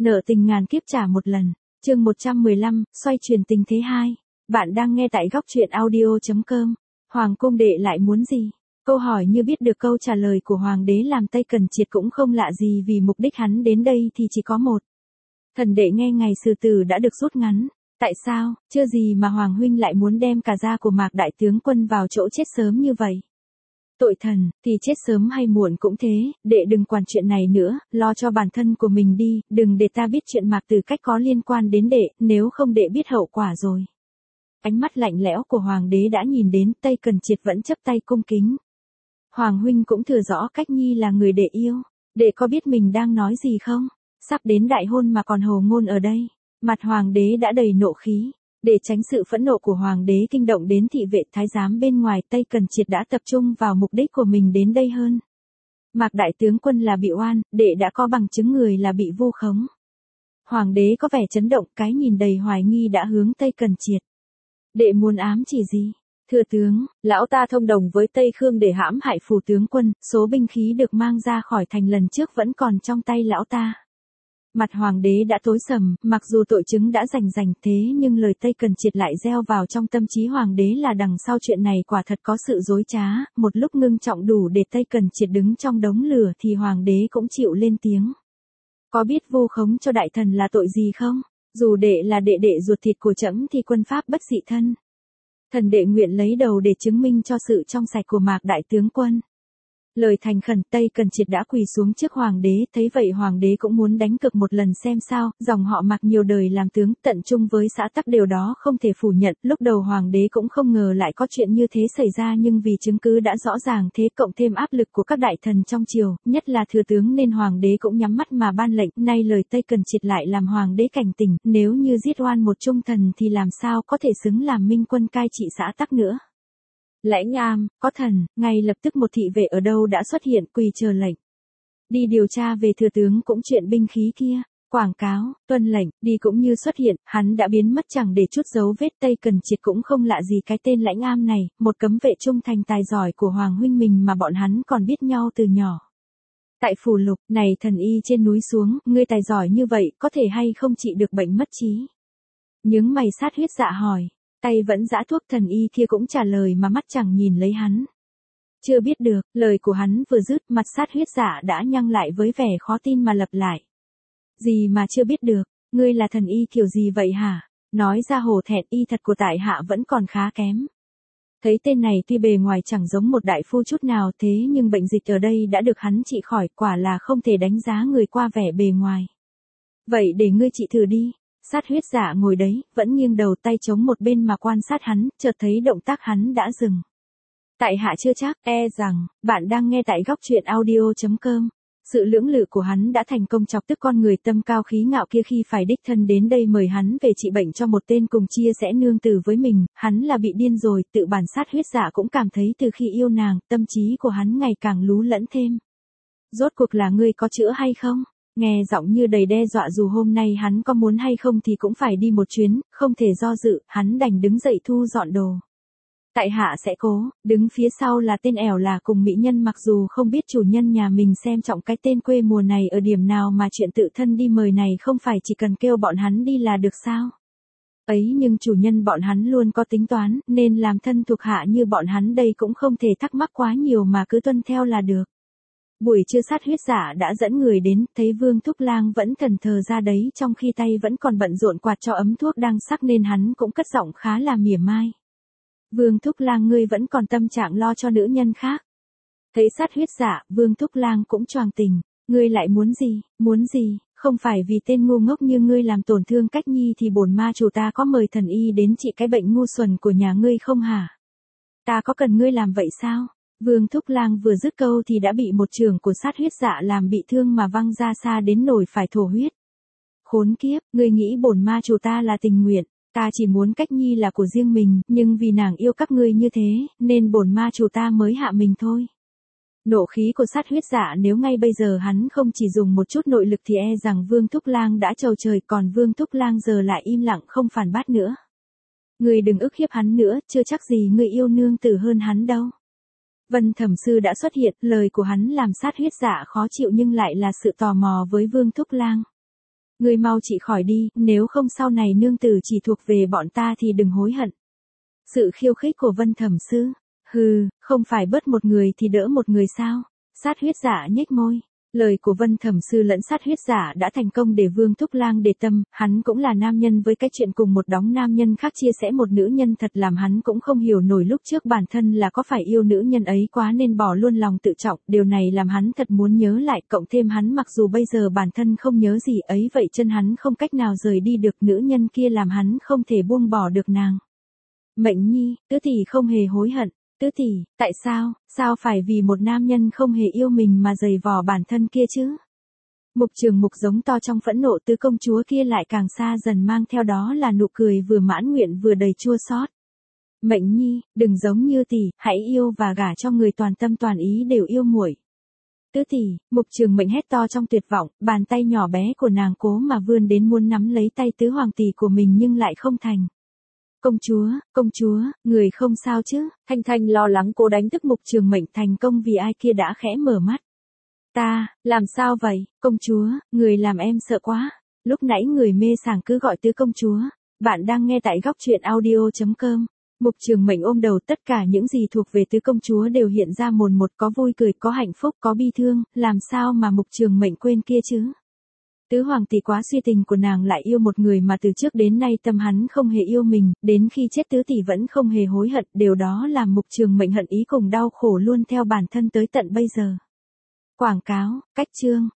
Nợ tình ngàn kiếp trả một lần. Chương 115, xoay chuyển tình thế 2. Bạn đang nghe tại góc truyện audio.com. Hoàng cung đệ lại muốn gì? Câu hỏi như biết được câu trả lời của hoàng đế làm Tây Cần Triệt cũng không lạ gì, vì mục đích hắn đến đây thì chỉ có một. Thần đệ nghe ngày xử tử đã được rút ngắn. Tại sao, chưa gì mà Hoàng huynh lại muốn đem cả gia của Mạc đại tướng quân vào chỗ chết sớm như vậy? Tội thần, thì chết sớm hay muộn cũng thế, đệ đừng quản chuyện này nữa, lo cho bản thân của mình đi, đừng để ta biết chuyện Mạc Tử Cách có liên quan đến đệ, nếu không đệ biết hậu quả rồi. Ánh mắt lạnh lẽo của hoàng đế đã nhìn đến, Tây Cần Triệt vẫn chấp tay cung kính. Hoàng huynh cũng thừa rõ Cách Nhi là người đệ yêu, đệ có biết mình đang nói gì không? Sắp đến đại hôn mà còn hồ ngôn ở đây. Mặt hoàng đế đã đầy nộ khí. Để tránh sự phẫn nộ của hoàng đế kinh động đến thị vệ thái giám bên ngoài, Tây Cần Triệt đã tập trung vào mục đích của mình đến đây hơn. Mạc đại tướng quân là bị oan, đệ đã có bằng chứng người là bị vu khống. Hoàng đế có vẻ chấn động, cái nhìn đầy hoài nghi đã hướng Tây Cần Triệt. Đệ muốn ám chỉ gì? Thưa tướng, lão ta thông đồng với Tây Khương để hãm hại Phù tướng quân, số binh khí được mang ra khỏi thành lần trước vẫn còn trong tay lão ta. Mặt hoàng đế đã tối sầm, mặc dù tội chứng đã rành thế nhưng lời Tây Cần Triệt lại gieo vào trong tâm trí hoàng đế là đằng sau chuyện này quả thật có sự dối trá, một lúc ngưng trọng đủ để Tây Cần Triệt đứng trong đống lửa thì hoàng đế cũng chịu lên tiếng. Có biết vu khống cho đại thần là tội gì không? Dù đệ là đệ đệ ruột thịt của trẫm thì quân pháp bất dị thân. Thần đệ nguyện lấy đầu để chứng minh cho sự trong sạch của Mạc đại tướng quân. Lời thành khẩn, Tây Cần Triệt đã quỳ xuống trước hoàng đế, thấy vậy hoàng đế cũng muốn đánh cược một lần xem sao, dòng họ Mạc nhiều đời làm tướng, tận trung với xã tắc, điều đó không thể phủ nhận, lúc đầu hoàng đế cũng không ngờ lại có chuyện như thế xảy ra, nhưng vì chứng cứ đã rõ ràng thế cộng thêm áp lực của các đại thần trong triều, nhất là thừa tướng, nên hoàng đế cũng nhắm mắt mà ban lệnh. Nay lời Tây Cần Triệt lại làm hoàng đế cảnh tỉnh, nếu như giết oan một trung thần thì làm sao có thể xứng làm minh quân cai trị xã tắc nữa. Lãnh Am, có thần, ngay lập tức một thị vệ ở đâu đã xuất hiện, quỳ chờ lệnh. Đi điều tra về thừa tướng cũng chuyện binh khí kia. Quảng cáo, tuân lệnh, đi cũng như xuất hiện, hắn đã biến mất chẳng để chút dấu vết. Tây Cần Triệt cũng không lạ gì cái tên Lãnh Am này, một cấm vệ trung thành tài giỏi của hoàng huynh mình mà bọn hắn còn biết nhau từ nhỏ. Tại Phù Lục, này thần y trên núi xuống, ngươi tài giỏi như vậy, có thể hay không trị được bệnh mất trí? Những mày Sát Huyết Dạ hỏi. Tay vẫn giã thuốc, thần y kia cũng trả lời mà mắt chẳng nhìn lấy hắn. Chưa biết được, lời của hắn vừa dứt, mặt Sát Huyết Dạ đã nhăn lại với vẻ khó tin mà lặp lại. Gì mà chưa biết được, ngươi là thần y kiểu gì vậy hả? Nói ra hổ thẹn, y thật của tại hạ vẫn còn khá kém. Thấy tên này tuy bề ngoài chẳng giống một đại phu chút nào, thế nhưng bệnh dịch ở đây đã được hắn trị khỏi, quả là không thể đánh giá người qua vẻ bề ngoài. Vậy để ngươi trị thử đi. Sát Huyết Dạ ngồi đấy, vẫn nghiêng đầu, tay chống một bên mà quan sát hắn, chợt thấy động tác hắn đã dừng. Tại hạ chưa chắc, rằng, bạn đang nghe tại góc truyện audio.com. Sự lưỡng lự của hắn đã thành công chọc tức con người tâm cao khí ngạo kia khi phải đích thân đến đây mời hắn về trị bệnh cho một tên cùng chia sẻ nương tử với mình, hắn là bị điên rồi. Tự bản Sát Huyết Dạ cũng cảm thấy từ khi yêu nàng, tâm trí của hắn ngày càng lú lẫn thêm. Rốt cuộc là ngươi có chữa hay không? Nghe giọng như đầy đe dọa, dù hôm nay hắn có muốn hay không thì cũng phải đi một chuyến, không thể do dự, hắn đành đứng dậy thu dọn đồ. Tại hạ sẽ cố. Đứng phía sau là tên ẻo là cùng mỹ nhân, mặc dù không biết chủ nhân nhà mình xem trọng cái tên quê mùa này ở điểm nào mà chuyện tự thân đi mời này không phải chỉ cần kêu bọn hắn đi là được sao? Ấy nhưng chủ nhân bọn hắn luôn có tính toán, nên làm thân thuộc hạ như bọn hắn đây cũng không thể thắc mắc quá nhiều mà cứ tuân theo là được. Buổi trưa Sát Huyết Dạ đã dẫn người đến, thấy Vương Thúc Lang vẫn thần thờ ra đấy, trong khi tay vẫn còn bận rộn quạt cho ấm thuốc đang sắc, nên hắn cũng cất giọng khá là mỉa mai. Vương Thúc Lang, ngươi vẫn còn tâm trạng lo cho nữ nhân khác. Thấy Sát Huyết Dạ, Vương Thúc Lang cũng choàng tình. Ngươi lại muốn gì, không phải vì tên ngu ngốc như ngươi làm tổn thương Cách Nhi thì bổn ma chủ ta có mời thần y đến trị cái bệnh ngu xuẩn của nhà ngươi không hả? Ta có cần ngươi làm vậy sao? Vương Thúc Lang vừa dứt câu thì đã bị một chưởng của Sát Huyết Dạ làm bị thương mà văng ra xa đến nỗi phải thổ huyết. Khốn kiếp, ngươi nghĩ bổn ma chủ ta là tình nguyện, ta chỉ muốn Cách Nhi là của riêng mình, nhưng vì nàng yêu các ngươi như thế, nên bổn ma chủ ta mới hạ mình thôi. Nộ khí của Sát Huyết Dạ nếu ngay bây giờ hắn không chỉ dùng một chút nội lực thì rằng Vương Thúc Lang đã trầu trời, còn Vương Thúc Lang giờ lại im lặng không phản bác nữa. Ngươi đừng ức hiếp hắn nữa, chưa chắc gì ngươi yêu nương tử hơn hắn đâu. Vân Thẩm Sư đã xuất hiện, lời của hắn làm Sát Huyết Dạ khó chịu nhưng lại là sự tò mò với Vương Thúc Lang. Ngươi mau trị khỏi đi, nếu không sau này nương tử chỉ thuộc về bọn ta thì đừng hối hận. Sự khiêu khích của Vân Thẩm Sư. Hừ, không phải bớt một người thì đỡ một người sao? Sát huyết giả nhếch môi. Lời của Vân Thẩm Sư lẫn sát huyết giả đã thành công để Vương Thúc Lang để tâm, hắn cũng là nam nhân với cái chuyện cùng một đống nam nhân khác chia sẻ một nữ nhân thật làm hắn cũng không hiểu nổi lúc trước bản thân là có phải yêu nữ nhân ấy quá nên bỏ luôn lòng tự trọng, điều này làm hắn thật muốn nhớ lại, cộng thêm hắn mặc dù bây giờ bản thân không nhớ gì ấy vậy chân hắn không cách nào rời đi được nữ nhân kia làm hắn không thể buông bỏ được nàng. Mệnh Nhi, tứ tỷ không hề hối hận. Tứ tỷ, tại sao, sao phải vì một nam nhân không hề yêu mình mà giày vò bản thân kia chứ? Mục Trường Mục giống to trong phẫn nộ tứ công chúa kia lại càng xa dần mang theo đó là nụ cười vừa mãn nguyện vừa đầy chua xót. Mệnh Nhi, đừng giống như tỷ, hãy yêu và gả cho người toàn tâm toàn ý đều yêu muội. Tứ tỷ, Mục Trường Mệnh hét to trong tuyệt vọng, bàn tay nhỏ bé của nàng cố mà vươn đến muốn nắm lấy tay tứ hoàng tỷ của mình nhưng lại không thành. Công chúa, người không sao chứ? Thanh Thanh lo lắng cố đánh thức Mục Trường Mệnh thành công vì ai kia đã khẽ mở mắt. Ta, làm sao vậy? Công chúa, người làm em sợ quá. Lúc nãy người mê sảng cứ gọi tứ công chúa. Bạn đang nghe tại góc truyện audio.com. Mục Trường Mệnh ôm đầu tất cả những gì thuộc về tứ công chúa đều hiện ra mồn một, có vui cười, có hạnh phúc, có bi thương, làm sao mà Mục Trường Mệnh quên kia chứ? Tứ hoàng tỷ quá suy tình của nàng lại yêu một người mà từ trước đến nay tâm hắn không hề yêu mình, đến khi chết tứ tỷ vẫn không hề hối hận, điều đó làm Mục Trường Mệnh hận ý cùng đau khổ luôn theo bản thân tới tận bây giờ. Quảng cáo, cách chương.